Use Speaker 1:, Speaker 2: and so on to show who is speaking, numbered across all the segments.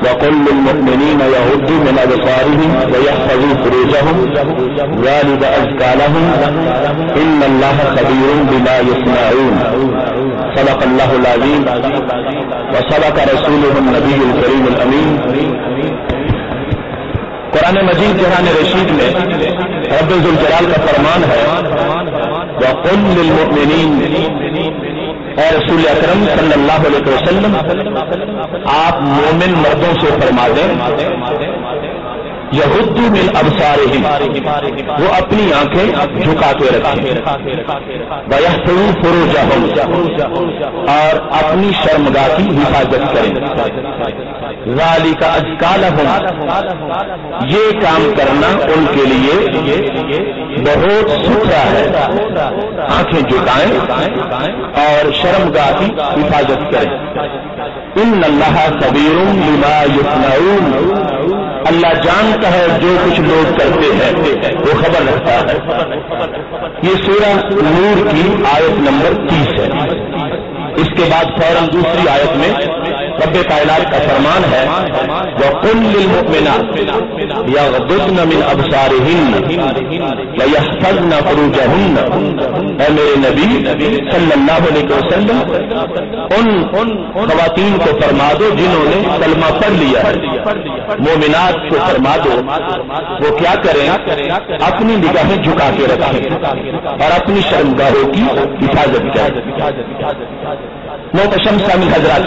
Speaker 1: وقل للمؤمنين يغضوا من أبصارهم ويحفظوا فروجهم ذلك أزكى لهم إن الله خبير بما يصنعون صدق الله العظيم وصدق رسوله النبي الكريم الأمين. قرآن مجید جہان رشید میں رب ذوالجلال کا فرمان ہے وقل للمؤمنین، اے رسول اکرم صلی اللہ علیہ وسلم آپ مومن مردوں سے فرما دیں یغضوا من ابصارہم، وہ اپنی آنکھیں جھکا کے رکھیں، ویحفظوا فروجہم، اور اپنی شرمگاہ کی حفاظت کریں، ذالک ازکی لہم، یہ کام کرنا ان کے لیے بہت ستھرا ہے، آنکھیں جھکائیں اور شرمگاہ کی حفاظت کریں. ان اللہ خبیر بما یصنعون، اللہ جانتا ہے جو کچھ لوگ کرتے ہیں، وہ خبر رکھتا ہے. یہ سورہ نور کی آیت نمبر 30 ہے. اس کے بعد فوراً دوسری آیت میں رب کائنات کا فرمان ہے وَقُلْ لِلْمُؤْمِنَاتِ يَغْضُضْنَ مِنْ أَبْصَارِهِنَّ وَيَحْفَظْنَ فُرُوجَهُنَّ، اے میرے نبی صلی اللہ علیہ وسلم ان خواتین کو فرما دو جنہوں نے کلمہ پڑھ لیا ہے، مومنات کو فرما دو وہ کیا کریں، اپنی نگاہیں جھکا کے رکھیں اور اپنی شرمگاہوں کی حفاظت کریں. محترم سامعین حضرات،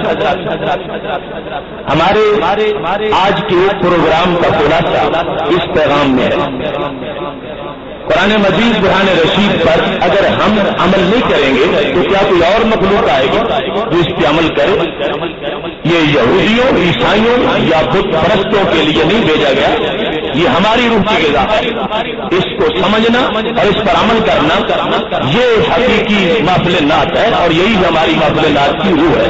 Speaker 1: ہمارے آج کے پروگرام کا خلاصہ اس پیغام میں ہے. قرآن مجید برہان رشید پر اگر ہم عمل نہیں کریں گے تو کیا کوئی اور مخلوق آئے گی جو اس پہ عمل کرے؟ یہ یہودیوں، عیسائیوں یا بت پرستوں کے لیے نہیں بھیجا گیا، یہ ہماری روح کی غذا ہے. اس کو سمجھنا اور اس پر عمل کرنا یہ حقیقی محفل نعت ہے اور یہی ہماری محفل نعت کی روح ہے.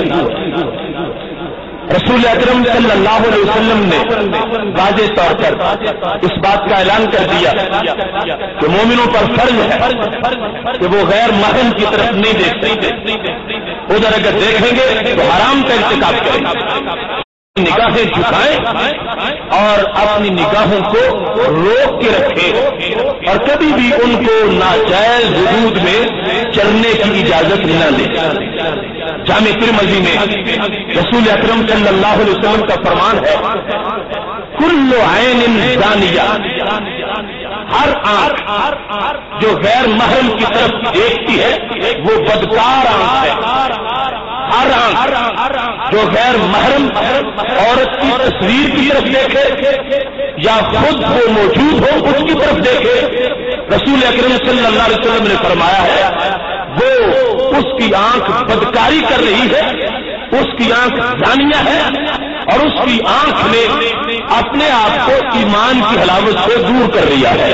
Speaker 1: رسول اکرم صلی اللہ علیہ وسلم نے واضح طور پر اس بات کا اعلان کر دیا کہ مومنوں پر فرض ہے کہ وہ غیر محرم کی طرف نہیں دیکھ سکتے، ادھر اگر دیکھیں گے تو حرام کا ارتکاب کریں گے. نگاہیں جھکائیں اور اپنی نگاہوں کو روک کے رکھیں اور کبھی بھی ان کو ناجائز حدود میں چلنے کی اجازت نہ دیں. جامع ترمذی میں رسول اکرم صلی اللہ علیہ وسلم کا فرمان ہے کل عین زانیہ، ہر آنکھ جو غیر محرم کی طرف دیکھتی ہے وہ بدکار آنکھ ہے. ہر آنکھ جو غیر محرم عورت کی تصویر کی طرف دیکھے یا خود وہ موجود ہو اس کی طرف دیکھے، رسول اکرم صلی اللہ علیہ وسلم نے فرمایا ہے وہ اس کی آنکھ بدکاری کر رہی ہے، اس کی آنکھ زانیہ ہے اور اس کی آنکھ نے اپنے آپ کو ایمان کی حلاوت سے دور کر لیا ہے.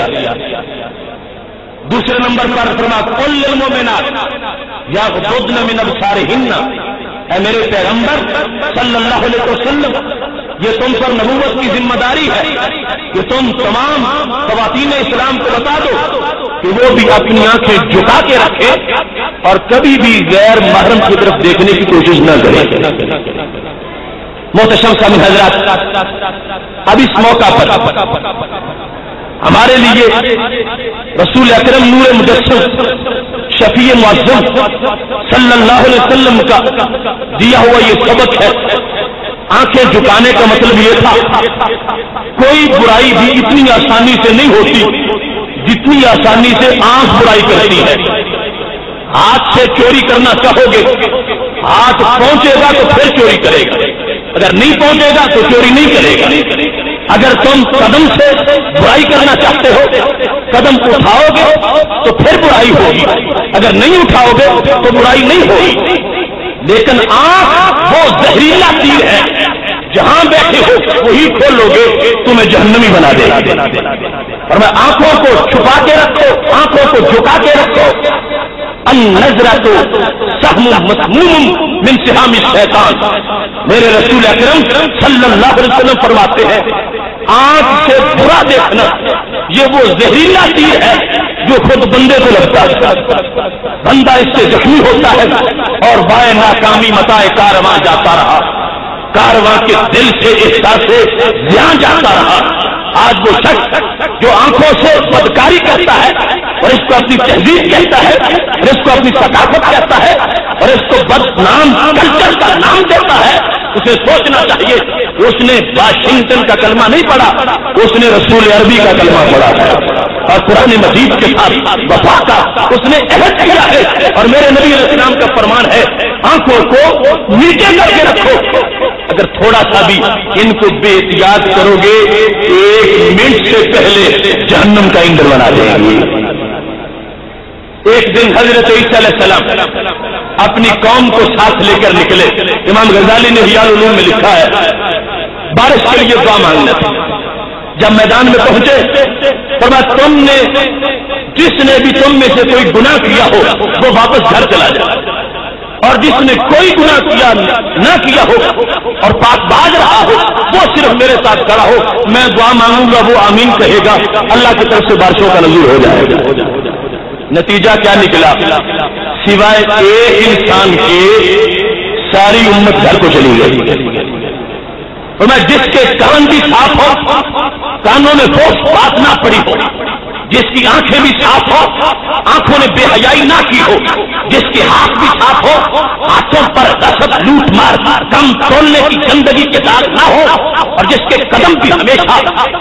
Speaker 1: دوسرے نمبر پر فرمایا قل للمؤمنات یغضضن من ابصارہن، اے میرے پیغمبر صلی اللہ علیہ وسلم یہ تم پر نبوت کی ذمہ داری ہے کہ تم تمام خواتین اسلام کو بتا دو کہ وہ بھی اپنی آنکھیں جھکا کے رکھے اور کبھی بھی غیر محرم کی طرف دیکھنے کی کوشش نہ کرے. محترم سامعین حضرات، اب اس موقع پر ہمارے لیے رسول اکرم نور مجسم شفیع معظم صلی اللہ علیہ وسلم کا دیا ہوا یہ سبق ہے. آنکھیں جھکانے کا مطلب یہ تھا کوئی برائی بھی اتنی آسانی سے نہیں ہوتی جتنی آسانی سے آنکھ برائی کرتی ہے. ہاتھ سے چوری کرنا چاہو گے، ہاتھ پہنچے گا تو پھر چوری کرے گا، اگر نہیں پہنچے گا تو چوری نہیں کرے گا. اگر تم قدم سے برائی کرنا چاہتے ہو، قدم اٹھاؤ گے تو پھر برائی ہوگی، اگر نہیں اٹھاؤ گے تو برائی نہیں ہوگی. لیکن آنکھ وہ زہریلا تیر ہے، جہاں بیٹھے ہو وہی کھولو گے تمہیں جہنمی بنا دے گا. اور میں آنکھوں کو چھپا کے رکھو، آنکھوں کو جھکا کے رکھو. النظرۃ سہم مسموم من سہام الشیطان، میرے رسول اکرم صلی اللہ علیہ وسلم فرماتے ہیں آنکھ سے برا دیکھنا یہ وہ زہریلا تیر ہے جو خود بندے کو لگتا ہے، بندہ اس سے زخمی ہوتا ہے اور بائے ناکامی متاع کارواں جاتا رہا. کارواں کے دل سے احساس سے زیاں جاتا رہا. آج وہ شخص جو آنکھوں سے بدکاری کرتا ہے اور اس کو اپنی تہذیب کہتا ہے اور اس کو اپنی ثقافت کہتا ہے اور اس کو بدنام کلچر کا نام دیتا ہے، اسے سوچنا چاہیے اس نے واشنگٹن کا کلمہ نہیں پڑھا، اس نے رسول عربی کا کلمہ پڑھا ہے اور قرآن مجید کے ساتھ وفا کا اس نے عہد کیا ہے. اور میرے نبی علیہ السلام کا فرمان ہے آنکھوں کو نیچے کر کے رکھو. اگر تھوڑا سا بھی ان کو بے احتیاط کرو گے 1 منٹ سے پہلے جہنم کا ایندھن بنا دیں گے. ایک دن حضرت عیسیٰ علیہ السلام اپنی قوم کو ساتھ لے کر نکلے. امام غزالی نے احیاء العلوم میں لکھا ہے بارش کے لیے دعا مانگنا تھا. جب میدان میں پہنچے فرمایا تم نے جس نے بھی تم میں سے کوئی گناہ کیا ہو وہ واپس گھر چلا جائے اور جس نے کوئی گناہ کیا نہ کیا ہو اور پاک باز رہا ہو وہ صرف میرے ساتھ کھڑا ہو. میں دعا مانگوں گا وہ آمین کہے گا، اللہ کی طرف سے بارشوں کا نزول ہو جائے گا. نتیجہ کیا نکلا؟ سوائے ایک انسان کے ساری امت گھر کو چلی گئی. اور میں جس کے کان بھی صاف ہو، کانوں میں فوس بات نہ پڑی ہو، جس کی آنکھیں بھی صاف ہو، آنکھوں نے بے حیائی نہ کی ہو، جس کے ہاتھ بھی صاف ہو، ہاتھوں پر غصب لوٹ مار کم تولنے کی گندگی کے داغ نہ ہو، اور جس کے قدم بھی ہمیشہ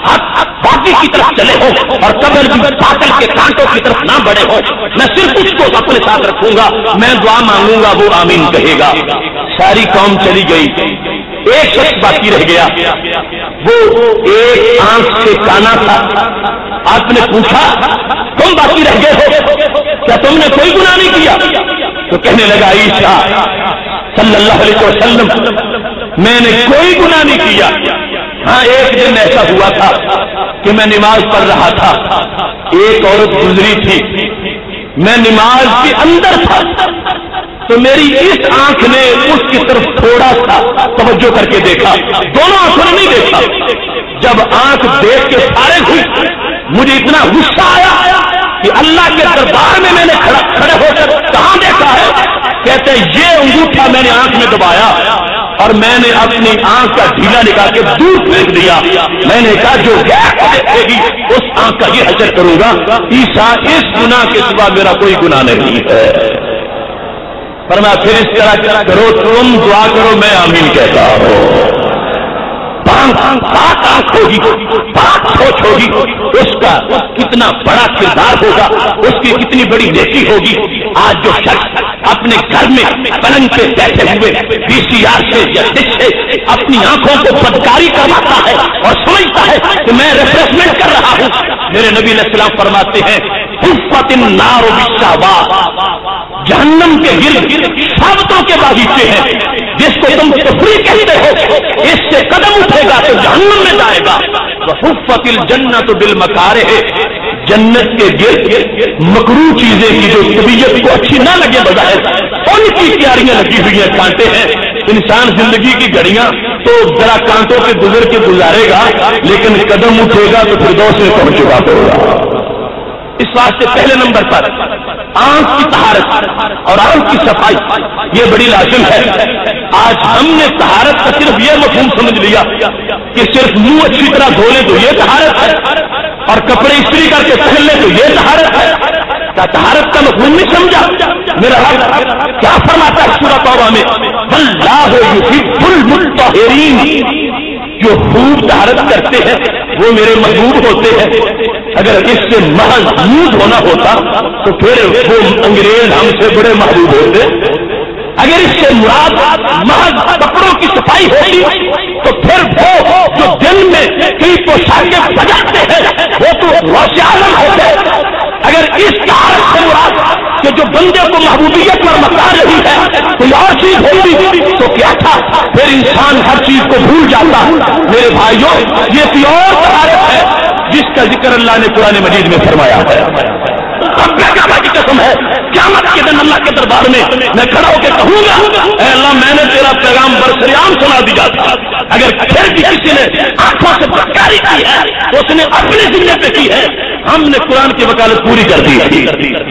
Speaker 1: باقی کی طرف چلے ہو اور قبر بھی باطل کے کانٹوں کی طرف نہ بڑھے ہو، میں صرف اس کو اپنے ساتھ رکھوں گا، میں دعا مانگوں گا وہ آمین کہے گا. ساری قوم چلی گئی، ایک شخص باقی رہ گیا، وہ ایک آنکھ سے کانا تھا. آپ نے پوچھا تم باقی رہ گئے ہو، کیا تم نے کوئی گناہ نہیں کیا؟ تو کہنے لگا عیسیٰ صلی اللہ علیہ وسلم میں نے کوئی گناہ نہیں کیا. ہاں ایک دن ایسا ہوا تھا کہ میں نماز پڑھ رہا تھا، ایک عورت گزری تھی، میں نماز کے اندر تھا تو میری اس آنکھ نے اس کی طرف تھوڑا سا توجہ کر کے دیکھا، دونوں آنکھوں نے نہیں دیکھا. جب آنکھ دیکھ کے فارغ ہوئی مجھے اتنا غصہ آیا کہ اللہ کے دربار میں نے کھڑے ہو کر کہاں دیکھا ہے؟ کہتے یہ انگوٹھا میں نے آنکھ میں دبایا اور میں نے اپنی آنکھ کا ڈھیلا نکال کے دور پھینک دیا. میں نے کہا جو دیکھے گی اس آنکھ کا یہ حشر کروں گا. عیسیٰ اس گناہ کے سوا میرا کوئی گناہ نہیں ہے. فرمایا پھر اس طرح کرو، تم دعا کرو میں آمین کہتا ہوں. بات آنکھ ہوگی، بات سوچ ہوگی، اس کا کتنا بڑا کردار ہوگا، اس کی کتنی بڑی نیکی ہوگی. آج جو شخص اپنے گھر میں پلنگ پہ بیٹھے ہوئے VCR سے یا ڈش سے اپنی آنکھوں کو بدکاری کرواتا ہے اور سمجھتا ہے کہ میں ریفریشمنٹ کر رہا ہوں، میرے نبی علیہ السلام فرماتے ہیں حفت النار بالشہوات، جہنم کے گرد شہوتوں کے باغیچے ہیں. جس کو تم تفریح کہتے ہو اس سے قدم اٹھے گا تو جہنم میں جائے گا. وحفت الجنت بالمکارہ، جنت کے گرد مکروہ چیزیں کی جو طبیعت کو اچھی نہ لگے بظاہر ان کی کیاریاں لگی ہوئی ہیں، کانٹے ہیں. انسان زندگی کی گھڑیاں تو ذرا کانٹوں کے گزر کے گزارے گا لیکن قدم اٹھے گا تو فردوس میں پہنچ چکا ہوگا. اس واسطے پہلے نمبر پر آنکھ کی طہارت اور آنکھ کی صفائی یہ بڑی لازم ہے. آج ہم نے طہارت کا صرف یہ مفہوم سمجھ لیا کہ صرف منہ اچھی طرح دھو لیں تو یہ طہارت ہے اور کپڑے استری کر کے پہن لیں تو یہ طہارت ہے. کیا طہارت کا مفہوم نہیں سمجھا؟ میرا رب کیا فرماتا ہے سورۃ توبہ میں واللہ یحب المطہرین، جو خوب طہارت کرتے ہیں وہ میرے محبوب ہوتے ہیں. اگر اس سے محض منہ دھونا ہوتا تو پھر وہ انگریز ہم سے بڑے محبوب ہوتے. اگر اس سے مراد محض کپڑوں کی صفائی ہوتی تو پھر وہ جو دل میں کئی پوشاکیں بجاتے ہیں وہ تو غوث اعظم ہوتے. اگر اس طرح سے مراد کہ جو بندے کو محبوبیت پر متا رہی ہے کوئی اور چیز ہوتی تو کیا تھا؟ پھر انسان ہر چیز کو بھول جاتا. میرے بھائیوں یہ کوئی اور طہارت ہے جس کا ذکر اللہ نے قرآن مجید میں فرمایا ہے. کی قسم ہے قیامت کے دن اللہ کے دربار میں کھڑا ہو کے کہوں گا اے اللہ میں نے تیرا پیغام برسریام سنا دیا تھا. اگر پھر بھی کسی نے آنکھوں سے بدکاری کی ہے تو اس نے اپنے ذمے پہ کی ہے. ہم نے قرآن کی وکالت پوری کر دی.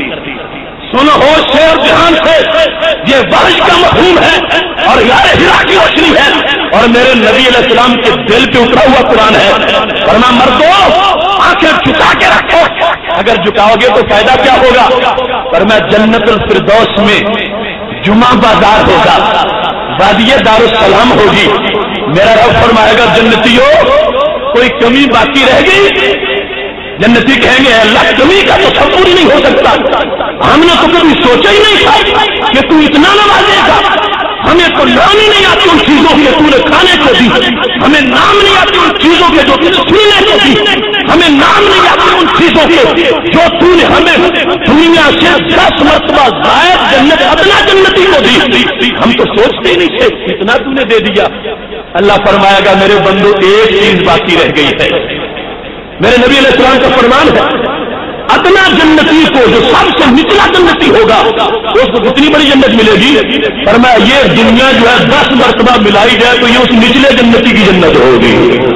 Speaker 1: سنو ہوش سے اور دھیان سے، یہ وحی کا مفہوم ہے اور یار ہرا کی روشنی ہے. اور میرے نبی علیہ السلام کے دل پہ اترا ہوا قرآن ہے. فرمایا مردوں آنکھیں جھکا کے رکھو. اگر جھکاؤ گے تو فائدہ کیا ہوگا؟ فرمایا جنت الفردوس میں جمعہ بازار ہوگا, وادی دار السلام ہوگی. میرا رب فرمائے گا جنتیوں کوئی کمی باقی رہ گئی؟ جنتی کہیں گے اللہ کمی کا تو تصور ہی نہیں ہو سکتا, ہم نے تو کبھی سوچا ہی نہیں تھا کہ تو اتنا نوازے گا. ہمیں تو نام ہی نہیں آتی ان چیزوں کے تو نے کھانے کو دی, ہمیں نام نہیں آتی ان چیزوں کے جو تو نے سننے کو دی, ہمیں نام نہیں آتی ان چیزوں کے جو تو نے ہمیں دنیا سے 10 مرتبہ زائد جنت ادنا جنتی کو دی. ہم تو سوچتے ہی نہیں تھے, اتنا تو نے دے دیا. اللہ فرمائے گا میرے بندو ایک چیز باقی رہ گئی ہے. میرے نبی علیہ السلام کا فرمان ہے ادنا جنتی کو جو سب سے نچلا جنتی ہوگا اس کو کتنی بڑی جنت ملے گی؟ فرمایا یہ دنیا جو ہے 10 مرتبہ ملائی جائے تو یہ اس نچلے جنتی کی جنت ہوگی.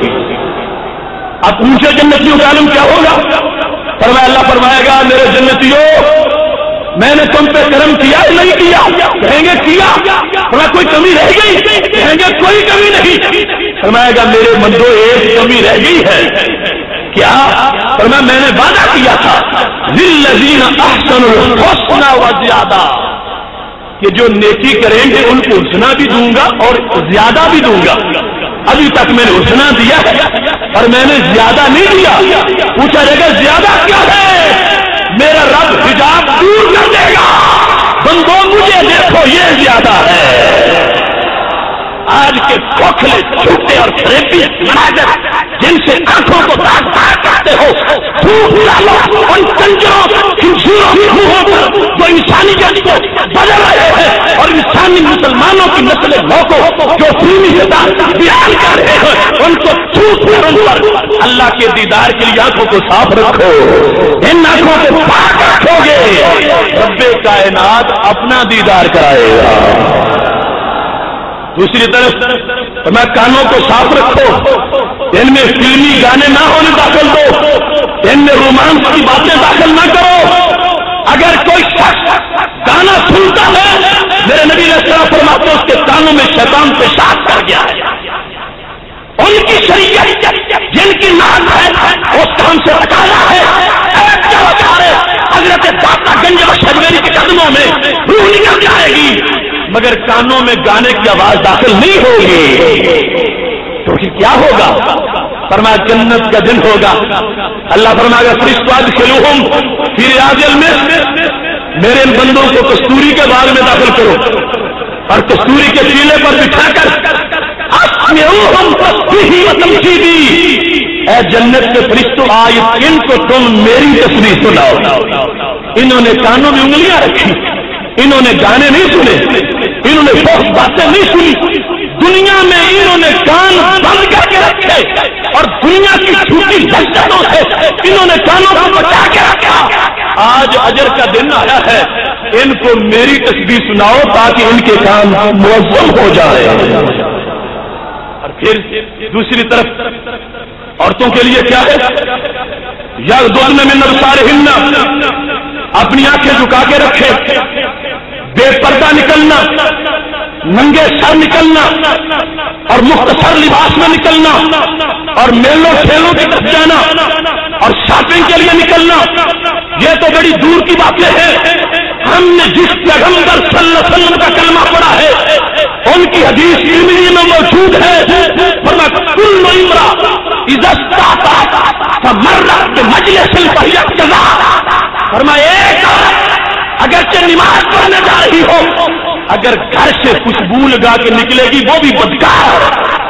Speaker 1: اب اونچے جنتیوں کا عالم کیا ہوگا؟ فرمایا اللہ فرمائے گا میرے جنتیوں میں نے تم پہ کرم کیا نہیں کیا؟ کہیں گے کیا. فرمایا کوئی کمی رہ گئی؟ کہیں گے کوئی کمی نہیں. فرمائے گا میرے بندو ایک کمی رہ گئی ہے. کیا؟ فرمایا میں نے وعدہ کیا تھا للذین احسنوا الحسنى وزیادہ کہ جو نیکی کریں گے ان کو حسنہ بھی دوں گا اور زیادہ بھی دوں گا. ابھی تک میں نے حسنہ دیا ہے اور میں نے زیادہ نہیں دیا. پوچھا جائے گا زیادہ کیا ہے؟ میرا رب حجاب دور کر دے گا. بندوں مجھے دیکھو یہ زیادہ ہے. آج کے کھوکھلے جھوٹے اور فریبی مناظر جن سے آنکھوں کو داغ کرتے ہو تھوک ڈالو ان کنجروں خنزیروں منہوں پر جو انسانیت کو بدل رہے ہیں اور انسانی مسلمانوں کی نسل نو کو جو فلمی سزا بیان کر رہے ہیں ان کو تھوک کر ان پر اللہ کے دیدار کے لیے آنکھوں کو صاف رکھو. ان آنکھوں کو پاک رکھو گے رب کائنات اپنا دیدار کرائے گا. دوسری طرف میں کانوں کو صاف رکھو, ان میں فلمی گانے نہ ہونے داخل دو, ان میں رومانس کی باتیں داخل نہ کرو. اگر کوئی شخص گانا سنتا ہے میرے نبی علیہ السلام فرماتے اس کے کانوں میں شیطان پیشاب کر گیا ہے. ان کی شریعت جن کی نام ہے اس کام سے ہٹانا ہے. حضرت داتا گنج شجویری کے قدموں میں روح نکل جائے گی مگر کانوں میں گانے کی آواز داخل نہیں ہوگی. تو کیا ہوگا؟ فرمایا جنت کا دن ہوگا. اللہ فرمائے گا فرشتوں ادخلوہم فی ریاض الجنہ, میرے ان بندوں کو کستوری کے باغ میں داخل کرو اور کستوری کے ٹیلے پر بٹھا کر اسمعوہم تسبیحی و تمجیدی, اے جنت کے فرشتوں آج ان کو تم میری تسبیح سناؤ. انہوں نے کانوں میں انگلیاں رکھی, انہوں نے گانے نہیں سنے, انہوں نے بہت باتیں نہیں سنی, دنیا میں انہوں نے کان بند کر کے رکھے اور دنیا کی جھوٹی لذتوں سے انہوں نے کانوں کو بچا کے رکھا. آج اجر کا دن آیا ہے, ان کو میری تسبیح سناؤ تاکہ ان کے کان معظم ہو جائے. اور پھر دوسری طرف عورتوں کے لیے کیا ہے؟ یغضضن من ابصارہن, اپنی آنکھیں جھکا کے رکھے, بے پردہ نکلنا, ننگے سر نکلنا اور مختصر لباس میں نکلنا اور میلوں ٹھیلوں کی طرف جانا اور شاپنگ کے لیے نکلنا, یہ تو بڑی دور کی باتیں ہیں. ہم نے جس پیغمبر صلی اللہ علیہ وسلم کا کلمہ پڑھا ہے ان کی حدیث ترمذی میں موجود ہے. فرمایا کل امرأ اذا استطاعت فمرت بمجلس فهي كذا. فرمایا ایک اگرچہ نماز پڑھنے جا رہی ہو اگر گھر سے خوشبو لگا کے نکلے گی وہ بھی بدکار.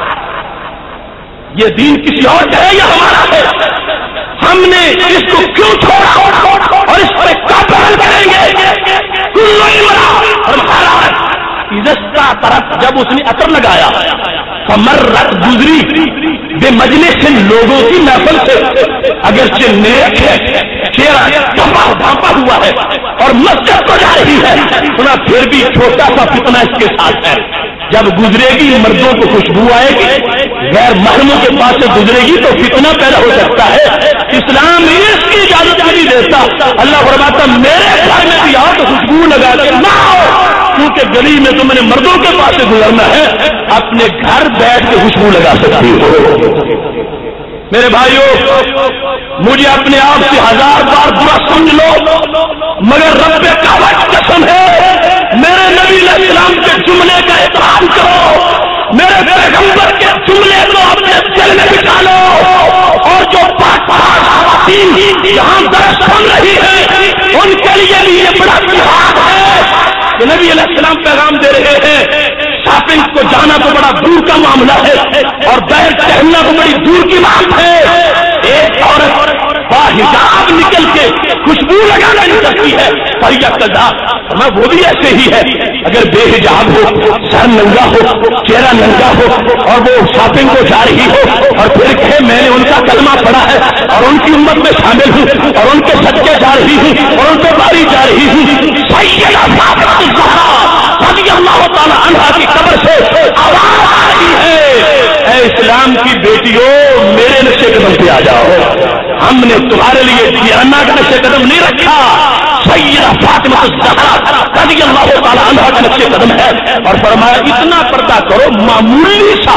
Speaker 1: یہ دین کسی اور کا ہے یا ہمارا ہے؟ ہم نے اس کو کیوں چھوڑا اور اس پر کب عمل کریں گے؟ کل امرأ اور عزت طرف جب اس نے عطر لگایا فمرت گزری بے مجلس لوگوں کی محفل سے, اگرچہ نیک ہے, چہرہ ڈھانپا ہوا ہے اور مسجد کو جا رہی ہے, سنا پھر بھی چھوٹا سا فتنہ اس کے ساتھ ہے. جب گزرے گی مردوں کو خوشبو آئے گی, غیر محرموں کے پاس سے گزرے گی تو فتنہ پیدا ہو سکتا ہے. اسلام اس کی اجازت نہیں دیتا. اللہ فرماتا میرے گھر میں بھی آؤ تو خوشبو لگا کے نہ آؤ, کیونکہ گلی میں تم نے مردوں کے پاس سے گزرنا ہے، اپنے گھر بیٹھ کے خوشبو لگا سکتی ہو۔ میرے بھائیوں، مجھے اپنے آپ سے 1000 بار برا سمجھ لو، مگر رب کعبہ کی قسم ہے، میرے نبی علیہ السلام کے جملے کا احترام کرو، میرے پیغمبر کے جملے کو اپنے دل میں بٹھا لو، اور جو پاک خواتین یہاں درس سن رہی ہے ان کے لیے بھی یہ بڑا جہاد ہے کہ نبی علیہ السلام پیغام دے رہے ہیں۔ شاپنگ کو جانا تو بڑا دور کا معاملہ ہے اور باہر ٹہلنا تو بڑی دور کی بات ہے۔ ایک عورت باحجاب نکل کے خوشبو لگانا نہیں سکتی ہے، پر یہ قضا میں وہ بھی ایسے ہی ہے، اگر بے حجاب ہو، سر ننگا ہو، چہرہ ننگا ہو اور وہ شاپنگ کو جا رہی ہو اور پھر کہے میں نے ان کا کلمہ پڑھا ہے اور ان کی امت میں شامل ہوں اور ان کے صدقے جا رہی ہوں اور ان پہ باری جا رہی ہوں، سیدہ فاطمہ الزہرا رضی اللہ تعالی عنہا کی قبر سے آواز آ رہی ہے، اے اسلام کی بیٹیوں میرے نقشے قدم پہ آ جاؤ، ہم نے تمہارے لیے دیانہ کا نقشے قدم نہیں رکھا، سیدہ فاطمہ الزہرا رضی اللہ تعالی عنہا کا نقشے قدم ہے، اور فرمایا اتنا پردہ کرو معمولی سا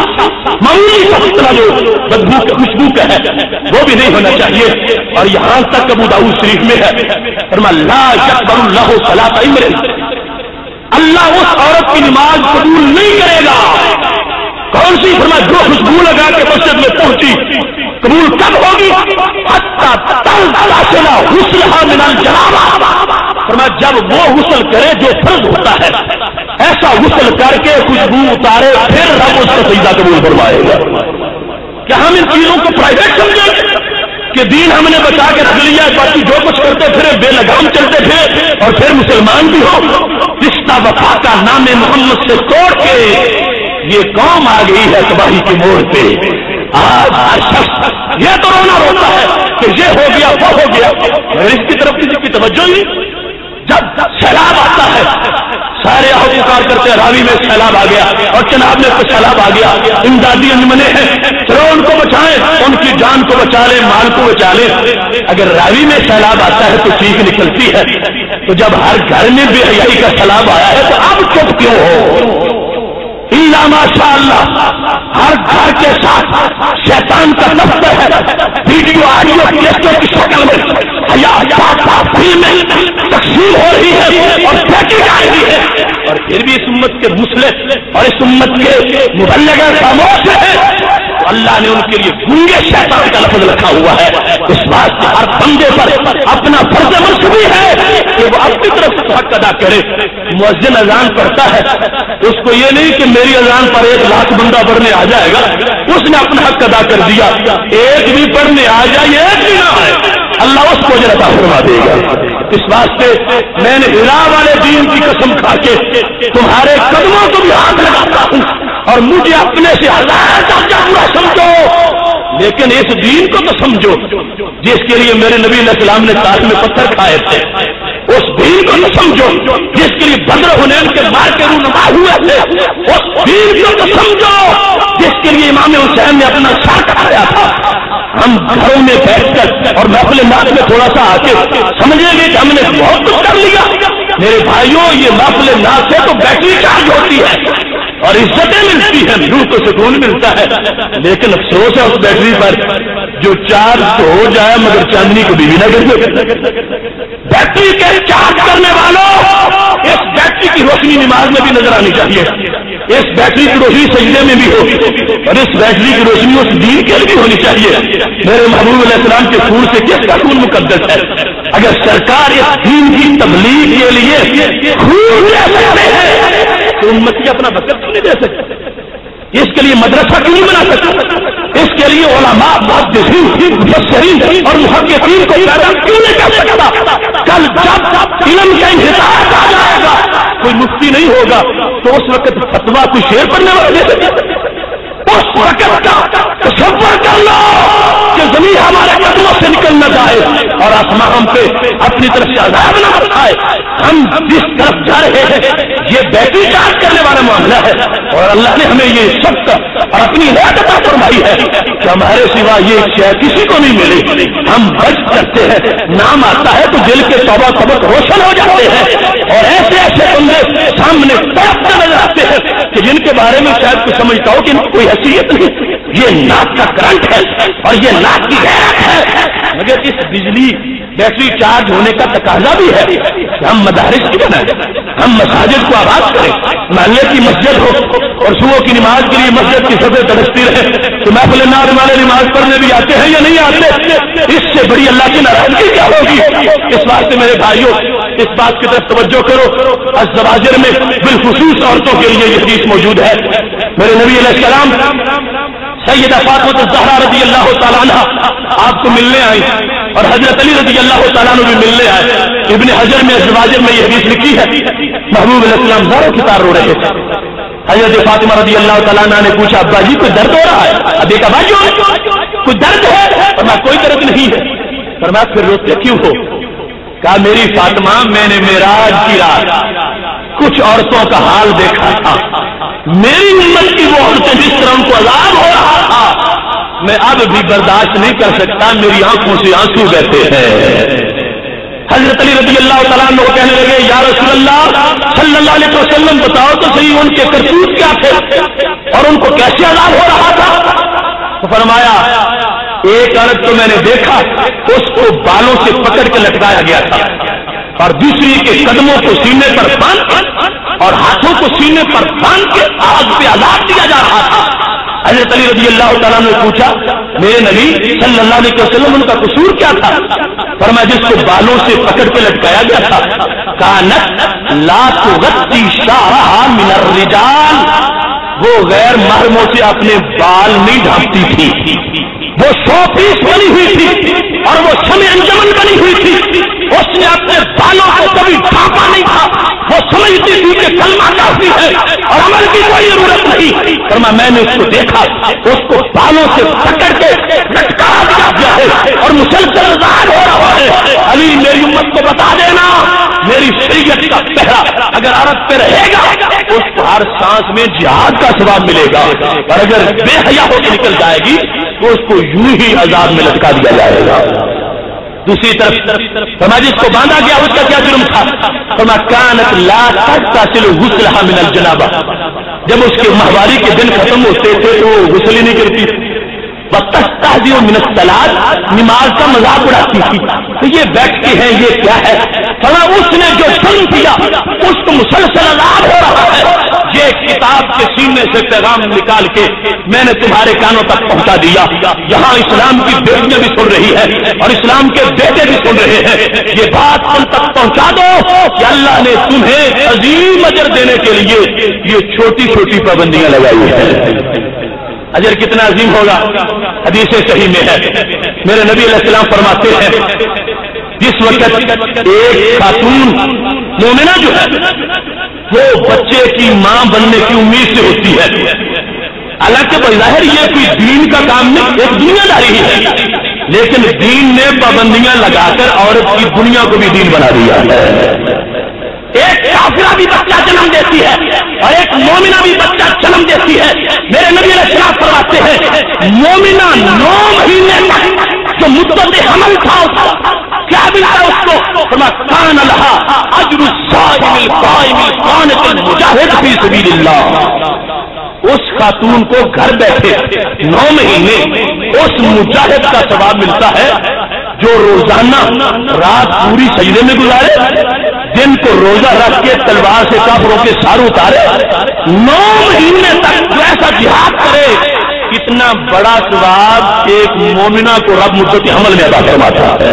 Speaker 1: اتنا جو بدبو کے خوشبو کا ہے وہ بھی نہیں ہونا چاہیے۔ اور یہاں تک ابو داؤد شریف میں ہے، فرمایا لا یقبل اللہ صلاۃ امرئ، اللہ اس عورت کی نماز قبول نہیں کرے گا۔ کون سی؟ فرمایا جو خوشبو لگا کے مسجد میں پہنچی، قبول کب ہوگی؟ حتی تغتسل غسلها من الجنابہ، فرمایا جب وہ غسل کرے جو فرض ہوتا ہے، ایسا غسل کر کے خوشبو اتارے پھر رب اس کا سجدہ قبول فرمائے گا۔ کیا ہم ان چیزوں کو پرائیویٹ سمجھیں گے کہ دین ہم نے بچا کے رکھ لیا، باقی جو کچھ کرتے پھرے بے لگام چلتے پھرے اور پھر مسلمان بھی ہو؟ رشتہ وفا کا نام محمد سے توڑ کے یہ قوم آ گئی ہے تباہی کے موڑ پہ۔ آج ہر شخص یہ تو رونا روتا ہے کہ یہ ہو گیا وہ ہو گیا، مگر اس کی طرف کسی کی توجہ نہیں۔ جب سیلاب آتا ہے سارے آہو پکار کرتے ہیں راوی میں سیلاب آ گیا اور چناب میں کچھ سیلاب آ گیا، امدادی انجمنیں ہیں چلو ان کو بچائیں، ان کی جان کو بچا لیں، مال کو بچا لیں۔ اگر راوی میں سیلاب آتا ہے تو چیخ نکلتی ہے، تو جب ہر گھر میں بے حیائی کا سیلاب آیا ہے تو اب چپ کیوں ہو؟ الا ماشاء اللہ ہر گھر کے ساتھ شیطان کا دفتر ہے، ویڈیو آڈیو کیسٹوں کی شکل میں فلمیں تقسیم ہو رہی ہے اور پھینکی جا رہی ہے، اور پھر بھی اس امت کے مسلح اور اس امت کے مبلغ خاموش ہے۔ اللہ نے ان کے لیے گنگے شیطان کا لفظ رکھا ہوا ہے، اس بات سے ہر بندے پر اپنا فرض منصبی ہے کہ وہ اپنی طرف سے حق ادا کرے۔ مؤذن اذان پڑھتا ہے، اس کو یہ نہیں کہ میری اذان پر 1,00,000 بندہ پڑھنے آ جائے گا، اس نے اپنا حق ادا کر دیا، ایک بھی پڑھنے آ جائے ایک بھی نہ آئے اللہ اس کو اجر عطا فرما دے گا۔ اس واسطے میں نے ہرا والے دین کی قسم کھا کے تمہارے قدموں کو بھی ہاتھ لگاتا ہوں، اور مجھے اپنے سے 1000 درجہ برا سمجھو لیکن اس دین کو تو سمجھو جس کے لیے میرے نبی علیہ السلام نے تاج میں پتھر کھائے تھے، اس دین کو تو سمجھو جس کے لیے بدر حنین کے مار کے رونما ہوئے تھے، اس دین کو تو سمجھو جس کے لیے امام حسین نے اپنا سر کٹایا تھا۔ ہم گھروں میں بیٹھ کر اور محفل نعت میں تھوڑا سا آ کے سمجھیں گے کہ ہم نے بہت کچھ کر لیا۔ میرے بھائیوں یہ محفل نعت سے تو بیٹری چارج ہوتی ہے اور عزتیں ملتی ہیں، روح کو سکون ملتا ہے، لیکن افسوس ہے اس بیٹری پر جو چارج تو ہو جائے مگر چاندنی کو بھی نہ گر۔ بیٹری کے چارج کرنے والوں اس بیٹری کی روشنی نماز میں بھی نظر آنی چاہیے، اس بیٹری کی روشنی سجدے میں بھی ہو، اور اس بیٹری کی روشنی اس دین کے لیے بھی ہونی چاہیے۔ میرے محبوب علیہ السلام کے خون سے کس کا خون مقدس ہے؟ اگر سرکار اس دین کی تبلیغ کے لیے خون دے سکتے ہیں تو امت کی اپنا وقت کیوں نہیں دے سکتے؟ اس کے لیے مدرسہ کیوں نہیں بنا سکتے؟ اس کے لیے علماء محدثین مفسرین اور محققین کو پیدا کیوں نہیں کر سکتا؟ کل جب علم کا انحطاط آ جائے گا کوئی مفتی نہیں ہوگا تو اس وقت فتوا کوئی شعر پڑھنے والا دے سکے؟ اس وقت کا تصور کر لو کہ زمین ہمارے قدموں سے نکل نہ جائے، اور آسمان ہم پہ اپنی طرف سے عذاب نہ برسائے. ہم جس طرف جا رہے ہیں یہ بیٹی چارج کرنے والا معاملہ ہے اور اللہ نے ہمیں یہ سب اور اپنی ہدایت عطا فرمائی ہے کہ ہمارے سوا یہ شے کسی کو نہیں ملی. ہم بچ کرتے ہیں, نام آتا ہے تو دل کے توبہ سبق روشن ہو جاتے ہیں اور ایسے ایسے بندے سامنے تڑپتے نظر آتے ہیں کہ جن کے بارے میں شاید کوئی سمجھتا ہو کہ ان کی کوئی حیثیت نہیں. یہ ناک کا کرنٹ ہے اور یہ ناک کی غیرت ہے, مگر اس بجلی بیٹری چارج ہونے کا تقاضا بھی ہے کہ ہم مدارس کی بنائیں, ہم مساجد کو آباد کریں, محلے کی مسجد ہو اور صبح کی نماز کے لیے مسجد کی سطح ترستی رہے تو محفل نار والے نماز پڑھنے بھی آتے ہیں یا نہیں آتے. اس سے بڑی اللہ کی ناراضگی کیا ہوگی. اس واسطے میرے بھائیوں اس بات کی طرف توجہ کرو, الزواجر میں بالخصوص عورتوں کے لیے یہ حدیث موجود ہے. میرے نبی علیہ السلام سیدہ فاطمہ الزہرا رضی اللہ تعالیٰ عنہ آپ کو ملنے آئی اور حضرت علی رضی اللہ تعالیٰ عنہ بھی ملنے آئے. ابن حجر میں الزواجر میں یہ حدیث لکھی ہے. محبوب علیہ السلام زاروں کی تار رو رہے تھے. حضرت فاطمہ رضی اللہ تعالیٰ عنہ نے پوچھا ابا جی کوئی درد ہو رہا ہے؟ ابھی کا بھائی کوئی درد ہے؟ فرمایا کوئی درد نہیں ہے. فرمایا پھر روتے کیوں ہو؟ کہا میری فاطمہ میں نے معراج کی رات کچھ عورتوں کا حال دیکھا تھا. میری امت کی وہ عورتیں جس طرح ان کو عذاب ہو رہا تھا میں اب بھی برداشت نہیں کر سکتا, میری آنکھوں سے آنسو بہتے ہیں. حضرت علی رضی اللہ تعالیٰ عنہ کہنے لگے یا رسول اللہ صلی اللہ علیہ وسلم بتاؤ تو صحیح ان کے کرتوت کیا تھے اور ان کو کیسے عذاب ہو رہا تھا. تو فرمایا ایک عورت تو میں نے دیکھا اس کو بالوں سے پکڑ کے لٹکایا گیا تھا اور دوسری کے قدموں کو سینے پر باندھ اور ہاتھوں کو سینے پر باندھ کے آگ پہ عذاب دیا جا رہا تھا. حضرت علی رضی اللہ تعالیٰ نے پوچھا میرے نبی صلی اللہ علیہ وسلم ان کا قصور کیا تھا؟ فرمایا جس کو بالوں سے پکڑ کے لٹکایا گیا تھا کانت لا تغطی شعرها من الرجال, وہ غیر محرموں سے اپنے بال نہیں ڈھانپتی تھی, وہ 100 پیس بنی ہوئی تھی اور وہ شمع انجمن بنی ہوئی تھی. اس نے اپنے بالوں کو کبھی ڈھانپا نہیں تھا. وہ سمجھتی تھی کہ کلمہ کافی ہے اور عمل کی کوئی ضرورت نہیں. فرمایا میں نے اس کو دیکھا اس کو بالوں سے پکڑ کے لٹکا دیا گیا ہے اور مسلسل ظاہر ہو رہا ہے. علی میری امت کو بتا دینا میری شریعت کا پہرا اگر عورت پہ رہے گا اس کو ہر سانس میں جہاد کا ثواب ملے گا اور اگر بے حیا ہو کے نکل جائے گی تو اس کو یوں ہی عذاب میں لٹکا دیا جائے گا. دوسری طرف فرمایا جس کو باندھا گیا اس کا کیا جرم تھا؟ فرمایا کانت لا تغتسل غسلها من الجنابہ, جب اس کے ماہواری کے دن ختم ہوتے تھے تو وہ غسل ہی نہیں کرتی. وتستهزئ من الصلاۃ, نماز کا مذاق اڑاتی تھی. تو یہ بیٹھتے ہیں یہ کیا ہے؟ فرمایا اس نے جو ظلم کیا اس کو مسلسل عذاب ہو رہا ہے. یہ کتاب کے سینے سے پیغام نکال کے میں نے تمہارے کانوں تک پہنچا دیا. یہاں اسلام کی بیٹیاں بھی سن رہی ہے اور اسلام کے بیٹے بھی سن رہے ہیں. یہ بات تم تک پہنچا دو کہ اللہ نے تمہیں عظیم اجر دینے کے لیے یہ چھوٹی چھوٹی پابندیاں لگائی ہیں. اجر کتنا عظیم ہوگا حدیث صحیح میں ہے. میرے نبی علیہ السلام فرماتے ہیں جس وقت ایک خاتون مومنہ جو ہے وہ بچے کی ماں بننے کی امید سے ہوتی ہے, حالانکہ بظاہر یہ کوئی دین کا کام نہیں ایک دنیا داری ہی ہے, لیکن دین نے پابندیاں لگا کر عورت کی دنیا کو بھی دین بنا دیا ہے. ایک کافرہ بھی بچہ جنم دیتی ہے اور ایک مومنہ بھی بچہ جنم دیتی ہے. میرے نبی علیہ السلام فرماتے ہیں مومنہ 9 مہینے تک جو مدت حمل تھا کیا ملتا اس کو؟ فرمایا کان لہا اجر الصائم القائم القانت المجاہد فی سبیل اللہ. اس خاتون کو گھر بیٹھے 9 مہینے اس مجاہد کا ثواب ملتا ہے جو روزانہ رات پوری سجدے میں گزارے, دن کو روزہ رکھ کے تلوار سے کافروں کے سار اتارے, 9 مہینے تک جو ایسا جہاد کرے. کتنا بڑا ثواب ایک مومنہ کو رب مدت حمل میں عطا فرماتا ہے.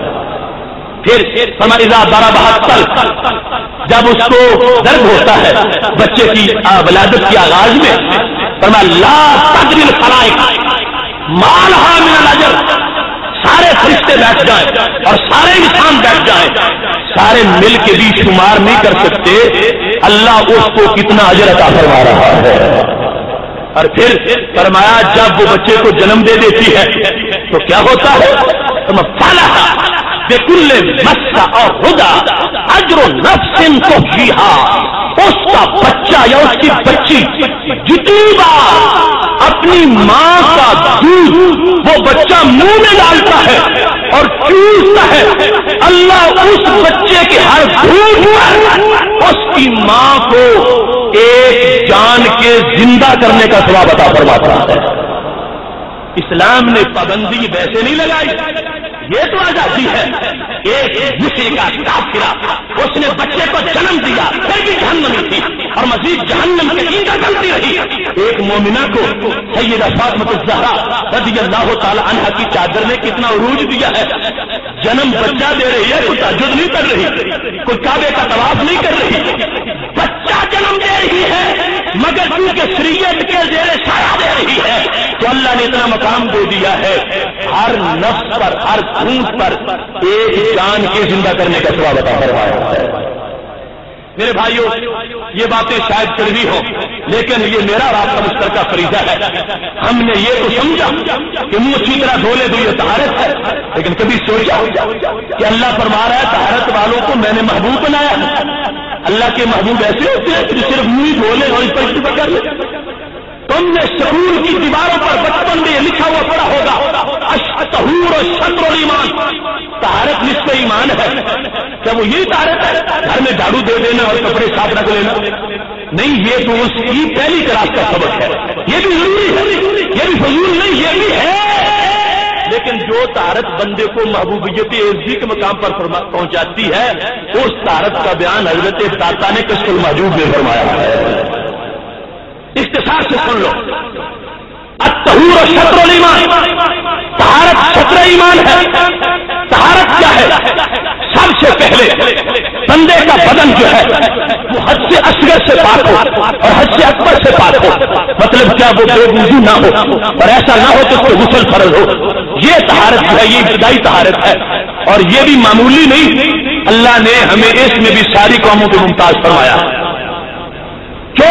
Speaker 1: پھر ہماری ذات 72 جب اس کو درد ہوتا ہے بچے کی ولادت کی آغاز میں, فرمایا لا تدری الخلائق مالھا من الاجر, سارے فرشتے بیٹھ جائیں اور سارے انسان بیٹھ جائیں, سارے مل کے بھی شمار نہیں کر سکتے اللہ اس کو کتنا اجر عطا فرما رہا ہے. اور پھر فرمایا جب وہ بچے کو جنم دے دیتی ہے تو کیا ہوتا ہے؟ بکل مس اور ہدا اجر نفس تحییھا، اس کا بچہ یا اس کی بچی جتنی بار اپنی ماں کا دودھ وہ بچہ منہ میں ڈالتا ہے اور چوستا ہے، اللہ اس بچے کے ہر گھونٹ پر اس کی ماں کو ایک جان کے زندہ کرنے کا ثواب عطا فرماتا ہے۔ اسلام نے پابندی ویسے نہیں لگائی، یہ تو آزادی ہے۔ ایک مشرک کا کافرہ اس نے بچے کو جنم دیا، پھر بھی جہنمی تھی اور مزید جہنم کے ایندھن بنتی رہی۔ ایک مومنہ کو سیدہ فاطمہ الزہرا رضی اللہ تعالی عنہا کی چادر نے کتنا عروج دیا ہے، جنم بچہ دے رہی ہے، کوئی تہجد نہیں کر رہی، کوئی کعبے کا طواف نہیں کر رہی، بچہ جنم دے رہی ہے مگر کیونکہ شریعت کے زیر سایہ دے رہی ہے تو اللہ نے اتنا مقام دے دیا ہے، ہر نفس پر ہر گھونٹ پر ایک جان کے زندہ کرنے کا ثواب عطا فرمایا ہے۔ میرے بھائیوں، یہ باتیں شاید کڑوی ہوں لیکن یہ میرا اور آپ کا مشترکہ فریضہ ہے۔ ہم نے یہ تو سمجھا کہ منہ اچھی طرح دھو لے تو یہ طہارت ہے، لیکن کبھی سوچا کہ اللہ فرما رہا ہے طہارت والوں کو میں نے محبوب بنایا۔ اللہ کے محبوب ایسے ہوتے ہیں جو صرف منہ دھو لے اور اس پر اتفاق کر لے۔ تم نے سکول کی دیواروں پر بچپن میں یہ لکھا ہوا پڑا ہوگا الطہور شطر الایمان، طہارت نصف ایمان ہے۔ کیا وہ یہی طہارت ہے گھر میں جھاڑو دے دینا اور کپڑے صاف رکھ لینا؟ نہیں، یہ تو اس کی پہلی کلاس کا سبق ہے، یہ بھی ضروری ہے، یہ بھی فضول نہیں، یہ بھی ہے، لیکن جو طہارت بندے کو محبوبیت عزی کے مقام پر پہنچاتی ہے اس طہارت کا بیان حضرت داتا نے کشف المحجوب میں فرمایا ہے۔ اختصار سے سن لو، الطہور شطر الایمان، طہارت شطر ایمان ہے۔ طہارت کیا ہے؟ سب سے پہلے بندے کا بدن جو ہے وہ حد سے اصغر سے پاک ہو اور حد سے اکبر سے پاک ہو، مطلب کیا وہ بے وضو نہ ہو اور ایسا نہ ہو تو اس کو غسل فرض ہو۔ یہ طہارت جو ہے یہ ابتدائی طہارت ہے، اور یہ بھی معمولی نہیں، اللہ نے ہمیں اس میں بھی ساری قوموں کو ممتاز فرمایا۔ جو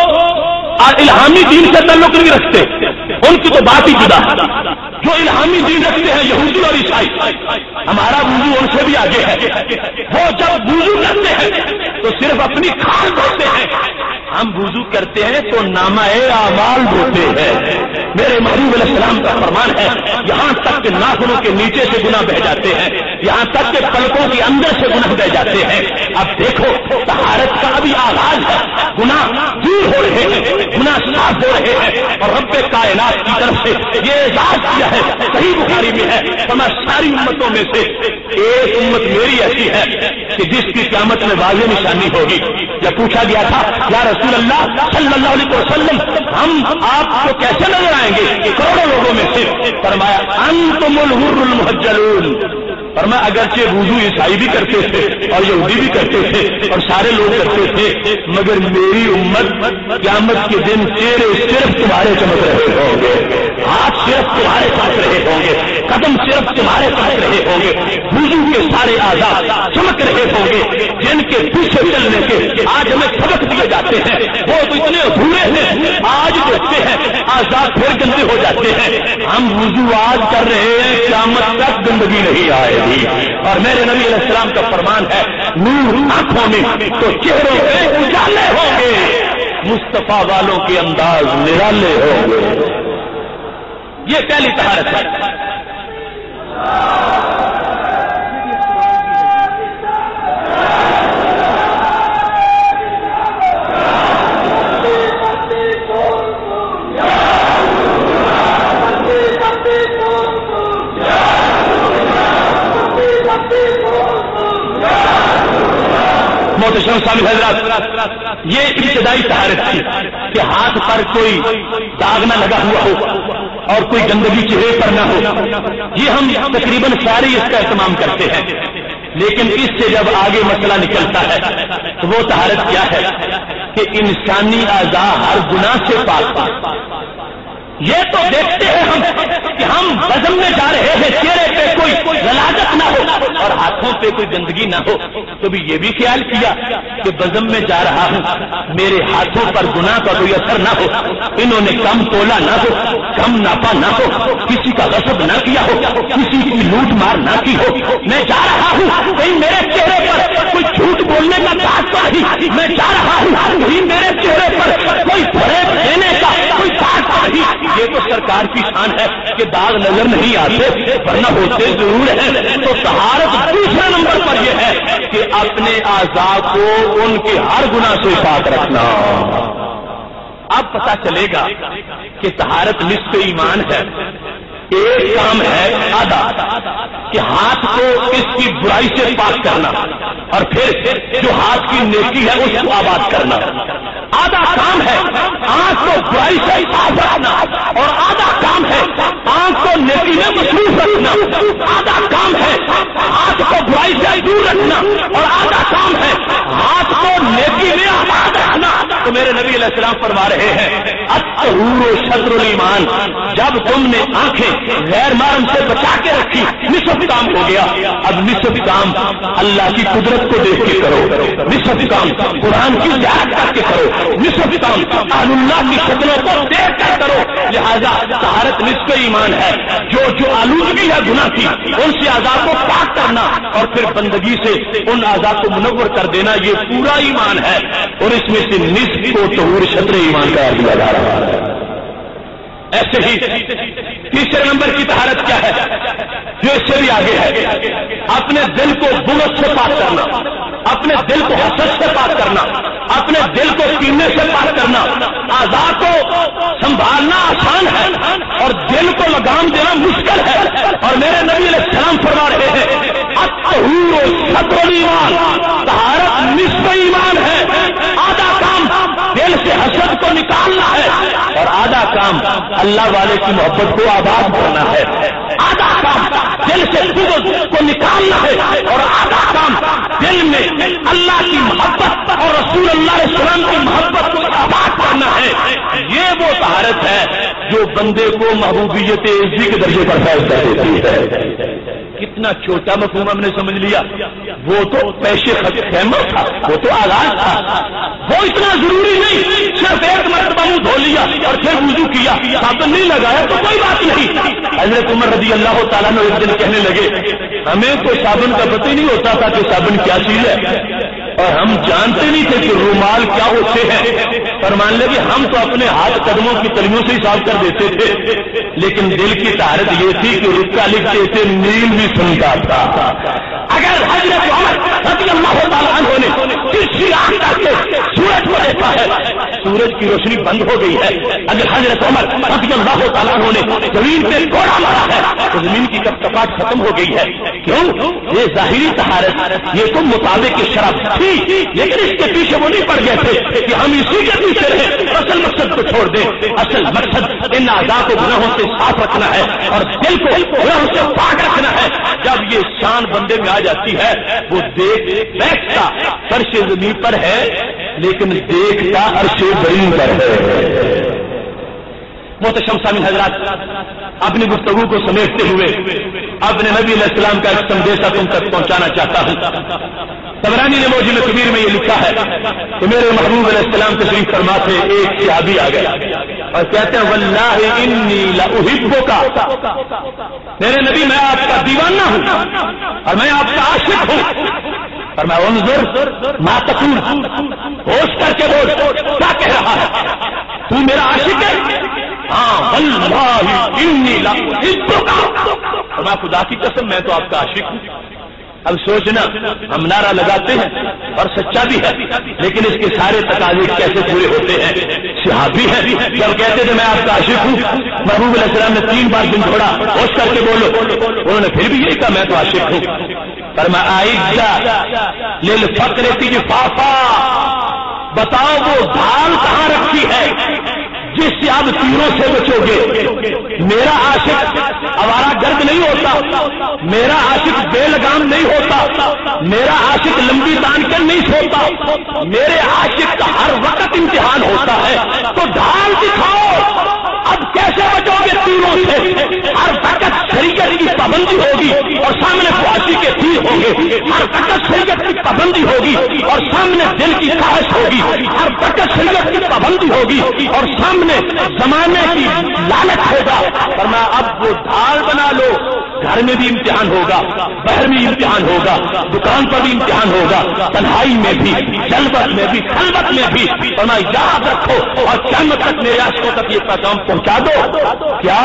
Speaker 1: الہامی دین سے تعلق نہیں رکھتے ان کی تو بات ہی جدا ہے، جو الہامی دین رکھتے ہیں یہودی اور عیسائی، ہمارا وضو ان سے بھی آگے ہے۔ وہ جب وضو کرتے ہیں تو صرف اپنی کھال دھوتے ہیں، ہم وضو کرتے ہیں تو نامہ اعمال دھوتے ہیں۔ میرے محبوب علیہ السلام کا فرمان ہے یہاں تک کہ ناخنوں کے نیچے سے گناہ بہ جاتے ہیں، یہاں تک کہ پلکوں کے اندر سے گناہ بہ جاتے ہیں۔ اب دیکھو طہارت کا ابھی آغاز ہے، گناہ دور ہو رہے ہیں، گناہ صاف ہو رہے ہیں، اور رب کائنات کی طرف سے یہ اعزاز کیا ہے، صحیح بخاری میں ہے، ہمیں ساری امتوں میں سے ایک امت میری ایسی ہے کہ جس کی قیامت میں واضح نشانی ہوگی۔ جب پوچھا گیا تھا یا رسول اللہ صلی اللہ علیہ وسلم ہم آپ کو کیسے نظر آئیں گے کروڑوں لوگوں میں سے؟ فرمایا انتم الحر المحجلون، فرمایا اگرچہ وضو عیسائی بھی کرتے تھے اور یہودی بھی کرتے تھے اور سارے لوگ کرتے تھے، مگر میری امت قیامت کے دن چہرے صرف تمہارے چمک رہے ہوں گے، ہاتھ صرف تمہارے ساتھ رہے ہوں گے، قدم صرف تمہارے ساتھ رہے ہوں گے، وضو کے سارے اعضاء چمک رہے ہوں گے، جن کے پیچھے چلنے کے آج ہمیں سبق دیے جاتے ہیں وہ تو اتنے ادھورے ہیں، آج دیکھتے ہیں اعضاء پھر گندے ہو جاتے ہیں۔ ہم وضو آج کر رہے ہیں، قیامت تک گندگی نہیں آئے گی۔ اور میرے نبی علیہ السلام کا فرمان ہے نور آنکھوں میں تو چہروں پہ اجالے ہوں گے، مصطفیٰ والوں کے انداز نرالے ہوں گے۔ یہ پہلی طہارت ہے۔ محترم سامع حضرات، یہ ابتدائی طہارت تھی کہ ہاتھ پر کوئی داغ نہ لگا ہوا ہو اور کوئی گندگی چہرے پر نہ ہو، یہ ہم تقریباً سارے اس کا اہتمام کرتے ہیں۔ لیکن اس سے جب آگے مسئلہ نکلتا ہے تو وہ طہارت کیا ہے کہ انسانی اعضاء ہر گناہ سے پاک۔ یہ تو دیکھتے ہیں ہم کہ ہم بزم میں جا رہے ہیں، چہرے پہ کوئی غلاظت نہ ہو اور ہاتھوں پہ کوئی گندگی نہ ہو، تو بھی یہ بھی خیال کیا کہ بزم میں جا رہا ہوں، میرے ہاتھوں پر گناہ کا کوئی اثر نہ ہو، انہوں نے کم تولا نہ ہو، کم ناپا نہ ہو، کسی کا غصب نہ کیا ہو، کسی کی لوٹ مار نہ کی ہو، میں جا رہا ہوں کہیں میرے چہرے پر کوئی جھوٹ بولنے کا داغ تو نہیں، میں جا رہا ہوں کہیں میرے چہرے پر کوئی فریب دینے کا کوئی داغ تو نہیں۔ یہ تو سرکار کی شان ہے کہ داغ نظر نہیں آتے ورنہ ہوتے ضرور ہیں۔ تو طہارت دوسرے نمبر پر یہ ہے کہ اپنے اعضاء کو ان کے ہر گناہ سے پاک رکھنا۔ اب پتہ چلے گا کہ طہارت نصف ایمان ہے۔ ایک کام ہے آدھا کہ ہاتھ کو اس کی برائی سے پاک کرنا اور پھر جو ہاتھ کی نیکی ہے اس کو آباد کرنا۔ آدھا کام ہے آنکھ کو برائی سے صاف رکھنا اور آدھا کام ہے آنکھ کو نیکی میں مصروف رکھنا۔ آدھا کام ہے ہاتھ کو برائی سے دور رکھنا اور آدھا کام ہے ہاتھ کو نیکی میں آباد رکھنا۔ تو میرے نبی علیہ السلام فرما رہے ہیں الطہور شطر الایمان، جب تم نے آنکھیں غیر محرم سے بچا کے رکھی نصف کام ہو گیا۔ اب نصف کام اللہ کی قدرت کو دیکھ کے کرو، نصف کام قرآن کی زیارت کر کے کرو، نصف کام اہل اللہ کی شکلوں کو دیکھ کر کرو۔ لہذا طہارت نصف ایمان ہے۔ جو آلودگی ہے گناہ کی ان سے اعضاء کو پاک کرنا اور پھر بندگی سے ان اعضاء کو منور کر دینا، یہ پورا ایمان ہے۔ اور اس میں سے نصف کو طہور شطر ایمان قرار دیا جا رہا ہے۔ ایسے ہی تیسرے نمبر کی طہارت کیا ہے جو اس سے بھی آگے ہے؟ اپنے دل کو بغض سے پاک کرنا، اپنے دل کو حسد سے پاک کرنا، اپنے دل کو کینے سے پاک کرنا۔ اعضاء کو سنبھالنا آسان ہے اور دل کو لگام دینا مشکل ہے۔ اور میرے نبی علیہ السلام فرما رہے ہیں الطہور شطر الایمان، طہارت نصف ایمان ہے۔ آدھا کام دل سے حسد کو نکالنا ہے اور آدھا کام اللہ والے کی محبت کو آباد کرنا ہے۔ آدھا کام دل سے بغض کو نکالنا ہے اور آدھا کام دل میں اللہ کی محبت اور رسول اللہ علیہ السلام کی محبت کو آباد کرنا ہے۔ یہ وہ طہارت ہے جو بندے کو محبوبیت عزی کے درجے پر فیض کر دیتی ہے۔ کتنا چھوٹا مفہوم ہم نے سمجھ لیا۔ وہ تو پیشے خیمہ تھا، وہ تو آغاز تھا، وہ اتنا ضروری نہیں۔ صرف ایک مرتبہ منہ دھو لیا اور پھر وضو کیا، صابن نہیں لگایا تو کوئی بات نہیں۔ حضرت عمر رضی اللہ تعالیٰ نے ایک دن کہنے لگے ہمیں تو صابن کا پتہ ہی نہیں ہوتا تھا کہ صابن کیا چیز ہے اور ہم جانتے نہیں تھے کہ رومال کیا ہوتے ہیں، اور مان لے ہم تو اپنے ہاتھ قدموں کی تلیوں سے ہی صاف کر دیتے تھے، لیکن دل کی طہارت یہ تھی کہ رکا لکھتے تھے نیل بھی سنتا تھا۔ اگر حضرت عمر رضی اللہ تعالیٰ عنہ نے تیسری آنکھ کر کے سورج کو دیکھا ہے، سورج کی روشنی بند ہو گئی ہے۔ اگر حضرت عمر رضی اللہ تعالیٰ عنہ نے زمین پہ کوڑا مارا ہے تو زمین کی کپکپاہٹ ختم ہو گئی ہے۔ کیوں؟ یہ ظاہری طہارت یہ تو مطابق شرع تھی، لیکن اس کے پیچھے وہ نہیں پڑ گئے تھے کہ ہم اسی کے پیچھے رہے، اصل مقصد کو چھوڑ دیں۔ اصل مقصد ان اعضاء کو گناہوں سے صاف رکھنا ہے اور دل کو گناہوں سے پاک رکھنا ہے۔ جب یہ شان بندے میں آ جاتی ہے وہ بیٹھتا فرش زمین پر ہے لیکن دیکھتا عرش برین پر ہے۔ محتشم سامعین حضرات، اپنی گفتگو کو سمیٹتے ہوئے اپنے نبی علیہ السلام کا ایک سندیشہ تم تک پہنچانا چاہتا ہوں۔ طبرانی نے موجم کبیر میں یہ لکھا ہے کہ میرے محبوب علیہ السلام تشریف فرما تھے، ایک صحابی آ گیا اور کہتے ہیں واللہ انی لاحبک، میرے نبی میں آپ کا دیوانہ ہوں اور میں آپ کا عاشق ہوں۔ اور میں انظر ما تقول، ہوش کر کے بول کیا کہہ رہا ہے، تو میرا عاشق ہے؟ ہاں واللہ انی لاحبک، اور میں خدا کی قسم میں تو آپ کا عاشق ہوں۔ اب سوچنا ہم نعرہ لگاتے ہیں اور سچا بھی ہے لیکن اس کے سارے تقاضے کیسے پورے ہوتے ہیں؟ صحابی ہے جب کہتے تھے میں آپ کا عاشق ہوں، محبوب علیہ السلام نے 3 بار دن چھوڑا ہوش کر کے بولو، انہوں نے پھر بھی یہی کہا میں تو عاشق ہوں۔ فرمایا للفقر جفافا، بتاؤ وہ ڈھال کہاں رکھی ہے جس سے آپ تیروں سے بچو گے؟ میرا عاشق آوارہ گرد نہیں ہوتا، میرا عاشق بے لگام نہیں ہوتا، میرا عاشق لمبی تان کر نہیں سوتا، میرے عاشق کا ہر وقت امتحان ہوتا ہے۔ تو ڈھال دکھاؤ، اب کیسے بچو گے تیروں سے؟ ہر وقت شریعت کی پابندی ہوگی اور سامنے فحاشی کے تیر ہوں گے، ہر وقت شریعت کی پابندی ہوگی اور سامنے دل کی خواہش ہوگی، ہر وقت شریعت کی پابندی ہوگی اور سامنے زمانے کی لالچ ہوگا، فرمایا اب وہ ڈھال بنا لو، گھر میں بھی امتحان ہوگا، باہر بھی امتحان ہوگا، دکان پر بھی امتحان ہوگا، تنہائی میں بھی، جلوت میں بھی، خلوت میں بھی، فرمایا یاد رکھو اور قیامت تک میرے عاشقوں تک یہ پیغام پہنچا دو۔ کیا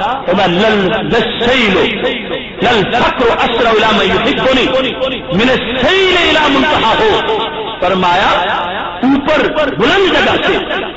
Speaker 1: للفقر اسرع الى من يحبني من السيل الى منتهاه، فرمایا اوپر بلند جگہ سے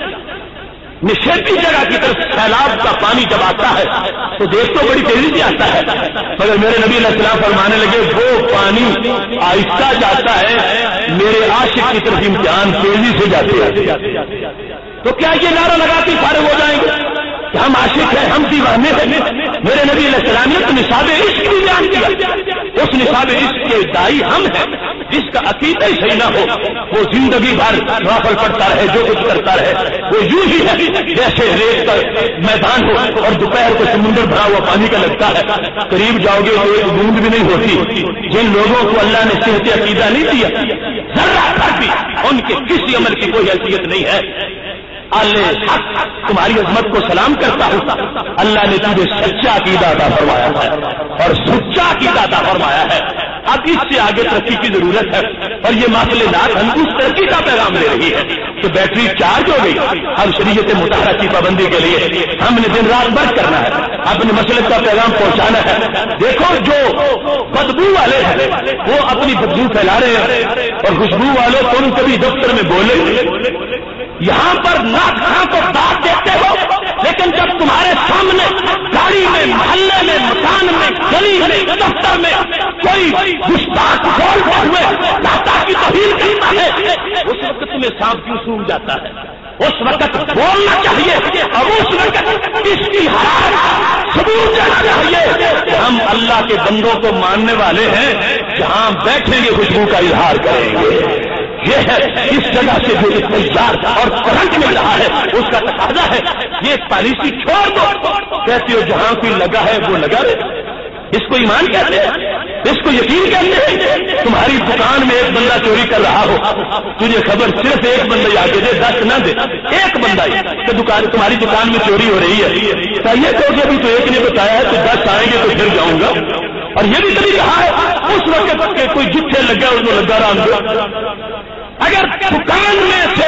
Speaker 1: نشیبی جگہ کی طرف سیلاب کا پانی جب آتا ہے تو دیکھ تو بڑی تیزی سے آتا ہے، مگر میرے نبی علیہ السلام فرمانے لگے وہ پانی آہستہ جاتا ہے، میرے عاشق کی طرف امتحان تیزی سے جاتے ہیں۔ تو کیا یہ نعرہ لگاتے فارغ ہو جائیں گے کہ ہم عاشق ہیں، ہم دیوانے ہیں؟ میرے نبی علیہ السلام نے تو نصاب عشق بھی بیان کیا، اس نصاب عشق کے دائی ہم ہیں، جس کا عقیدہ ہی صحیح نہ ہو وہ زندگی بھر نوافل پڑھتا رہے، جو کچھ کرتا رہے، وہ یوں ہی ہے جیسے ریت کا میدان ہو اور دوپہر کو سمندر بھرا ہوا پانی کا لگتا ہے، قریب جاؤ گے تو ایک بوند بھی نہیں ہوتی۔ جن لوگوں کو اللہ نے صحت عقیدہ نہیں دیا، ذرہ بھر بھی ان کے کسی عمل کی کوئی حیثیت نہیں ہے۔ اللہ تمہاری عظمت کو سلام کرتا ہوں، اللہ نے تجھے سچا عقیدہ عطا فرمایا ہے اور سچا عقیدہ عطا فرمایا ہے۔ اب اس سے آگے ترقی کی ضرورت ہے، اور یہ محفل نعت ہم اس ترقی کا پیغام دے رہی ہے کہ بیٹری چارج ہو گئی، اب شریعت مطہرہ کی پابندی کے لیے ہم نے دن رات برق کرنا ہے، اپنے مسلک کا پیغام پہنچانا ہے۔ دیکھو جو بدبو والے ہیں وہ اپنی بدبو پھیلا رہے ہیں، اور خوشبو والے تم کبھی دفتر میں بولے، یہاں پر نعت خواں کو بات دیتے ہو، لیکن جب تمہارے سامنے گاڑی میں، محلے میں، مکان میں، گلی میں، دفتر میں کوئی گستاخ بولتے ہوئے اللہ کی توہین کرتا ہے، اس وقت تمہیں سانپ کیوں سونگ جاتا ہے؟ اس وقت بولنا چاہیے اور اس وقت اس کی حرارت ثبوت دینا چاہیے۔ ہم اللہ کے بندوں کو ماننے والے ہیں، جہاں بیٹھیں گے خوشبو کا اظہار کریں گے۔ یہ ہے اس جگہ سے جو تیار اور کرنٹ مل رہا ہے اس کا تقاضا ہے، یہ پالیسی چھوڑ دو۔ کہتے ہو جہاں کوئی لگا ہے وہ لگا رہے، اس کو ایمان کہتے ہیں، اس کو یقین کہتے ہیں۔ تمہاری دکان میں ایک بندہ چوری کر رہا ہو، تجھے خبر صرف ایک بندہ آ کے دے، 10 نہ دے، ایک بندہ ہی کہ تمہاری دکان میں چوری ہو رہی ہے، چاہیے تو ابھی تو ایک نے بتایا ہے تو 10 آئیں گے تو پھر جاؤں گا، اور یہ بھی کبھی کہا ہے اس وقت کہ کوئی جتھے لگا اس کو لگا رہا۔ اگر دکان میں سے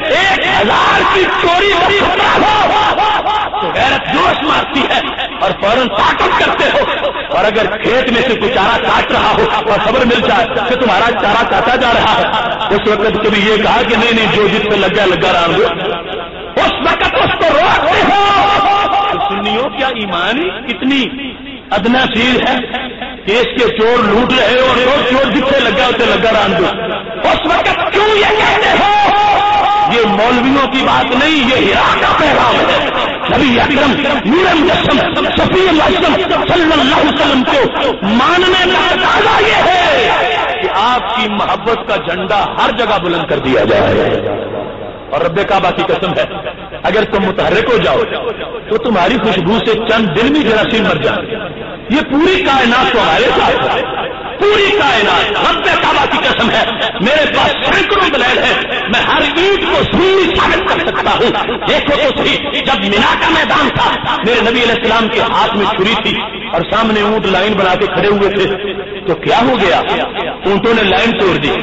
Speaker 1: 1000 کی چوری ہو تو غیرت جوش مارتی ہے اور فوراً طاقت کرتے ہو، اور اگر کھیت میں سے کوئی چارہ کاٹ رہا ہو اور خبر مل جائے کہ تمہارا چارہ کاٹا جا رہا ہے، اس وقت کبھی یہ کہا کہ نہیں جو جس پہ لگا رہا ہوں، اس وقت اس کو روکتے ہو۔ سنیوں کیا ایمان کتنی ادنا چیز ہے کہ اس کے چور لوٹ رہے اور چور جتنے لگا اسے لگا ران دو، اس وقت کیوں یہ کہتے ہو؟ یہ مولویوں کی بات نہیں، یہ ہرا کا پیغام ہے۔ نبی اکرم نور مجسم شفیع معصوم صلی اللہ علیہ وسلم کو ماننے کا تقاضا یہ ہے کہ آپ کی محبت کا جھنڈا ہر جگہ بلند کر دیا جائے، اور رب کعبہ کی قسم ہے اگر تم متحرک ہو جاؤ تو تمہاری خوشبو سے چند دن میں جراثیم مر جائیں۔ یہ پوری کائنات تمہارے ساتھ ہے، پوری کائنات رب کعبہ کی قسم ہے، میرے پاس سینکڑوں دلائل ہے، میں ہر اینٹ کو سنی ثابت کر سکتا ہوں۔ دیکھو تو صحیح، جب مینا کا میدان تھا میرے نبی علیہ السلام کے ہاتھ میں چھری تھی اور سامنے اونٹ لائن بنا کے کھڑے ہوئے تھے، تو کیا ہو گیا؟ اونٹوں نے لائن توڑ دی۔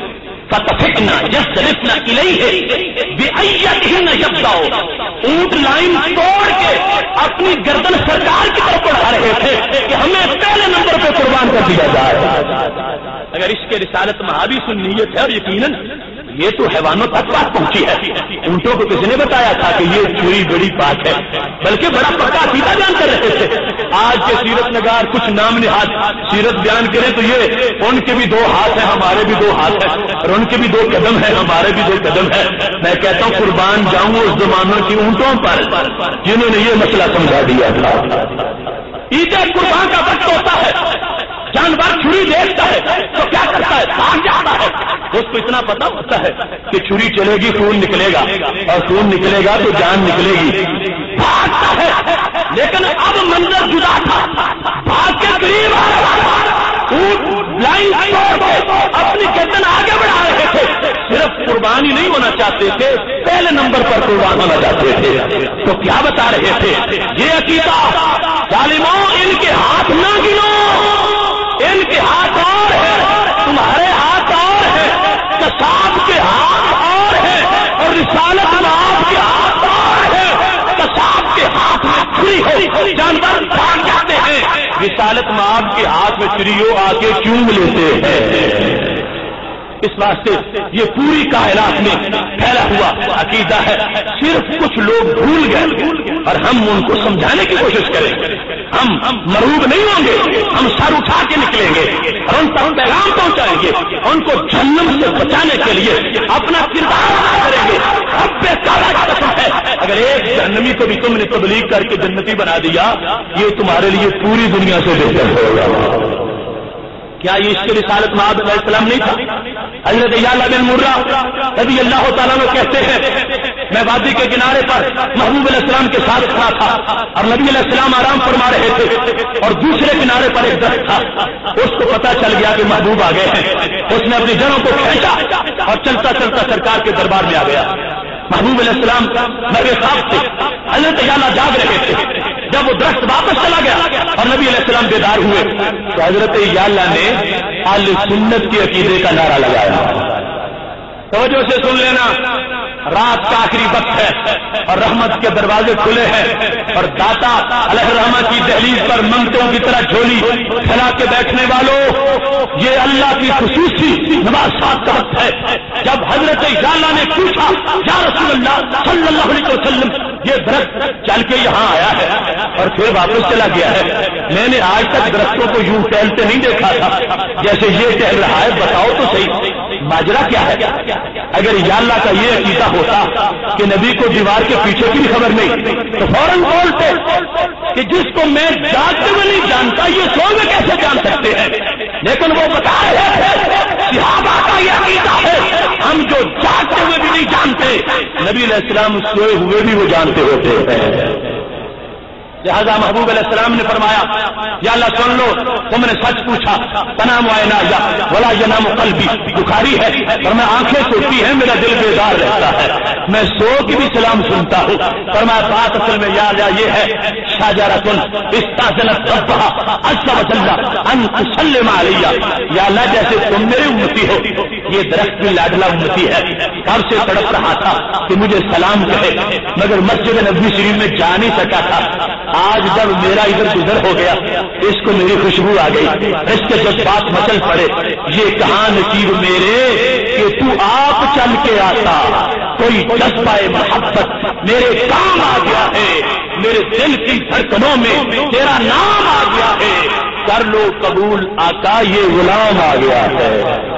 Speaker 1: فتفقنا یصرفنا الیہ بأیتہن یبدأ، اونٹ لائن توڑ کے اپنی گردن سرکار کی طرف بڑھا رہے تھے کہ ہمیں پہلے نمبر پہ قربان کر دیا جائے۔ اگر اس کے رسالت مہابی سنیت ہے، اور یقیناً یہ تو حیوانوں تک بات پہنچی ہے، اونٹوں کو کسی نے بتایا تھا کہ یہ چھری بڑی بات ہے، بلکہ بڑا پکا سیدھا بیان کر رہے تھے۔ آج کے سیرت نگار کچھ نام نہاد سیرت بیان کریں تو یہ ان کے بھی 2 ہاتھ ہیں، ہمارے بھی 2 ہاتھ ہیں، اور ان کے بھی 2 قدم ہیں، ہمارے بھی 2 قدم ہیں۔ میں کہتا ہوں قربان جاؤں اس زمانوں کی اونٹوں پر جنہوں نے یہ مسئلہ سمجھا دیا تھا۔ عید قربان کا وقت ہوتا ہے، جانور چھری دیکھتا ہے تو کیا کرتا ہے؟ بھاگ جاتا ہے۔ اس کو اتنا پتا ہوتا ہے کہ چھری چلے گی خون نکلے گا، اور خون نکلے گا تو جان نکلے گی، بھاگتا ہے۔ لیکن اب منظر جدا تھا، بھاگ کے قریب لائن اپنی صرف قربانی نہیں ہونا چاہتے تھے، پہلے نمبر پر قربان ہونا چاہتے تھے. تو کیا بتا رہے تھے؟ یہ عقیدہ ظالموں ان کے ہاتھ نہ گنو، ان کے ہاتھ اور ہے، تمہارے ہاتھ اور ہے، کساب کے ہاتھ اور ہے، اور رسالت آپ کے ہاتھ اور ہے. کساب کے ہاتھ میں چھری ہو جانور بھاگ جاتے ہیں، رسالت مآب کے ہاتھ میں چھری ہو آ کے چوم لیتے ہیں. اس واسطے یہ پوری کائنات میں پھیلا ہوا عقیدہ ہے. صرف کچھ لوگ بھول گئے اور ہم ان کو سمجھانے کی کوشش کریں. ہم مروب نہیں ہوں گے، ہم سر اٹھا کے نکلیں گے اور ان تک پیغام پہنچائیں گے، ان کو جہنم سے بچانے کے لیے اپنا کردار ادا کریں گے. رب تعالیٰ کی قسم ہے، اگر ایک جہنمی کو بھی تم نے تبلیغ کر کے جنتی بنا دیا، یہ تمہارے لیے پوری دنیا سے بہتر ہوگا. کیا یہ اس کے رسالت مآب علیہ السلام نہیں تھا؟ حضرت یعلا بن مرہ رضی اللہ تعالیٰ عنہ کہتے ہیں، میں وادی کے کنارے پر محبوب علیہ السلام کے ساتھ کھڑا تھا اور نبی علیہ السلام آرام فرما رہے تھے، اور دوسرے کنارے پر ایک درخت تھا. اس کو پتا چل گیا کہ محبوب آ گئے ہیں. اس نے اپنی جڑوں کو کھینچا اور چلتا چلتا سرکار کے دربار میں آ گیا. محبوب علیہ السلام نبی خواب تھے، حضرت یعلا جاگ رہے تھے. جب وہ درخت واپس چلا گیا اور نبی علیہ السلام بیدار ہوئے تو حضرت یعلا نے اہل سنت کے عقیدے کا نعرہ لگایا. توجہ سے سن لینا، رات کا آخری وقت ہے اور رحمت کے دروازے کھلے ہیں اور داتا علیہ الرحمہ کی دہلیز پر منگتوں کی طرح جھولی پھیلا کے بیٹھنے والوں، یہ اللہ کی خصوصی نوازشات کا وقت ہے. جب حضرت یعلا نے پوچھا، یا رسول اللہ صلی اللہ علیہ وسلم، یہ درخت چل کے یہاں آیا ہے اور پھر واپس چلا گیا ہے، میں نے آج تک درختوں کو یوں ٹہلتے نہیں دیکھا تھا جیسے یہ ٹہل رہا ہے، بتاؤ تو صحیح ماجرا کیا ہے؟ اگر یعلا کا یہ عقیدہ ہوتا کہ نبی کو دیوار کے پیچھے کی بھی خبر نہیں تو فوراً بولتے کہ جس کو میں جانتے ہوئے نہیں جانتا یہ سو میں کیسے جان سکتے ہیں. لیکن وہ بتا رہے ہیں صحابہ کا یہ عقیدہ ہے، ہم جو جانتے ہوئے بھی نہیں جانتے، نبی علیہ السلام سوئے ہوئے بھی وہ جانتے ہوتے ہیں. لہذا محبوب علیہ السلام نے فرمایا، یا اللہ سن لو، تم نے سچ پوچھا، تنام عینایا ولا ینام قلبی، بخاری ہے اور میں آنکھیں سوتی ہیں میرا دل بیدار رہتا ہے، میں سو کے بھی سلام سنتا ہوں. فرمایا بات اصل میں یا یہ ہے، شجرۃ استاذنت ربها عز وجل ان تسلم علی، یا اللہ جیسے تم میرے امتی ہو، یہ درخت بھی لاڈلا امتی ہے، کب سے تڑپ رہا تھا کہ مجھے سلام کہے مگر مسجد نبوی شریف میں جا نہیں سکا تھا. آج جب میرا ادھر گزر ہو گیا اس کو میری خوشبو آ گئی، اس کے جذبات مچل پڑے. یہ کہاں نصیب میرے کہ تو آپ چل کے آتا، کوئی جذبہ محبت میرے کام آ گیا ہے، میرے دل کی دھڑکنوں میں تیرا نام آ گیا ہے، کر لو قبول آقا یہ غلام آ گیا ہے.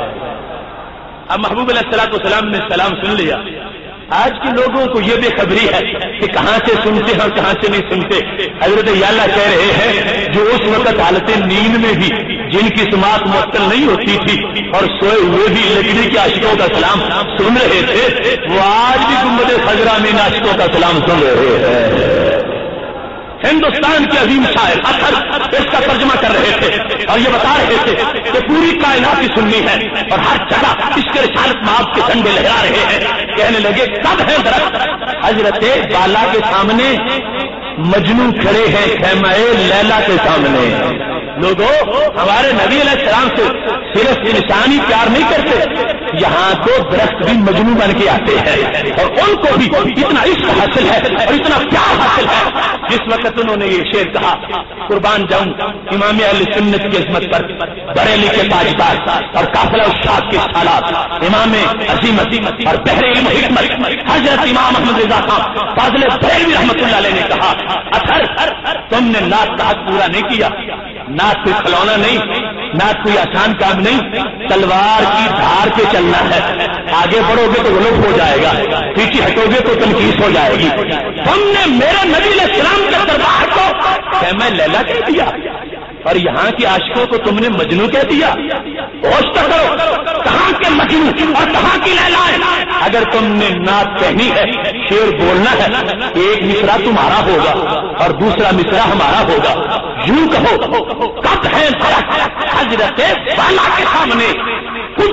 Speaker 1: اب محبوب علیہ السلام نے سلام سن لیا. آج کے لوگوں کو یہ بے خبری ہے کہ کہاں سے سنتے ہیں اور کہاں سے نہیں سنتے. حضرت یعلا کہہ رہے ہیں جو اس وقت حالت نیند میں بھی جن کی سماعت معطل نہیں ہوتی تھی اور سوئے ہوئے بھی لکڑی کے عاشقوں کا سلام سن رہے تھے، وہ آج بھی گنبد خضرا میں ان عاشقوں کا سلام سن رہے ہیں. ہندوستان کے عظیم شاعر اثر اس کا ترجمہ کر رہے تھے اور یہ بتا رہے تھے کہ پوری کائنات کی سننی ہے اور ہر جگہ اس کے رسالت مآب کے جھنڈے لہرا رہے ہیں. کہنے لگے کب ہے درخت؟ حضرت بالا کے سامنے مجنو کھڑے ہیں خیمہ لیلا کے سامنے. لوگوں ہمارے نبی علیہ السلام سے صرف انسانی پیار نہیں کرتے، یہاں تو درخت بھی مجنو بن کے آتے ہیں اور ان کو بھی اتنا عشق حاصل ہے اور اتنا پیار حاصل ہے. جس وقت انہوں نے یہ شعر کہا، قربان جاؤں امام اہل سنت کی عظمت پر، بریلی کے تاجدار اور قافلہ استاد کے حالات، امام عظیمت اور بحر علم و حکمت حضرت امام احمد رضا خان فاضل بریلوی رحمۃ اللہ علیہ نے کہا، اثر تم نے نعت کا حق پورا نہیں کیا. نعت کوئی کھلونا نہیں، نعت کوئی آسان کام نہیں، تلوار کی دھار کے چلنا ہے. آگے بڑھو گے تو غلط ہو جائے گا، پیچھے ہٹو گے تو تنقید ہو جائے گی. تم نے میرے نبی علیہ السلام کے دربار کو خیمہ لیلا کہہ دیا اور یہاں کے عاشقوں کو تم نے مجنو کہہ دیا. ہوش تو کرو، کہاں کے مجنو اور کہاں کی لیلا ہے؟ اگر تم نے نعت کہنی ہے، شعر بولنا ہے، ایک مصرع تمہارا ہوگا اور دوسرا مصرع ہمارا ہوگا. یوں کہو کب ہے حضرت بالا کے سامنے کچھ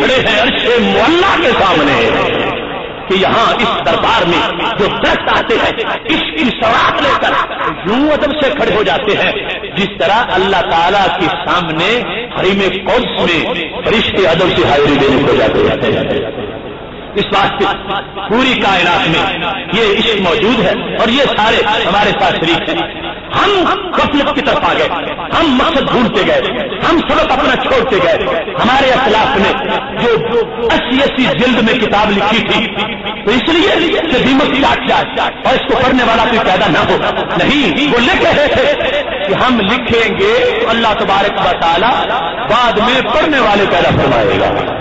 Speaker 1: کھڑے ہیں عرش معلا کے سامنے کہ یہاں اس دربار میں جو درخت آتے ہیں اس کی سوات لے کر یوں ادب سے کھڑے ہو جاتے ہیں جس طرح اللہ تعالیٰ کے سامنے حریم قدس میں فرشتے ادب سے حاضری دینے کو جاتے ہیں. اس واسطے پوری کائنات میں یہ عشق موجود ہے اور یہ سارے ہمارے ساتھ شریک ہیں. ہم غفلت کی طرف آ گئے, ہم مقصد بھولتے گئے, ہم سبق اپنا چھوڑتے گئے. ہمارے اخلاق نے جو 80 جلد میں کتاب لکھی تھی تو اس لیے کہ دیمک چاٹ جائے اور اس کو پڑھنے والا کوئی پیدا نہ ہو. نہیں, وہ لکھ رہے تھے کہ ہم لکھیں گے اللہ تبارک و تعالی بعد میں پڑھنے والے پیدا فرمائے گا.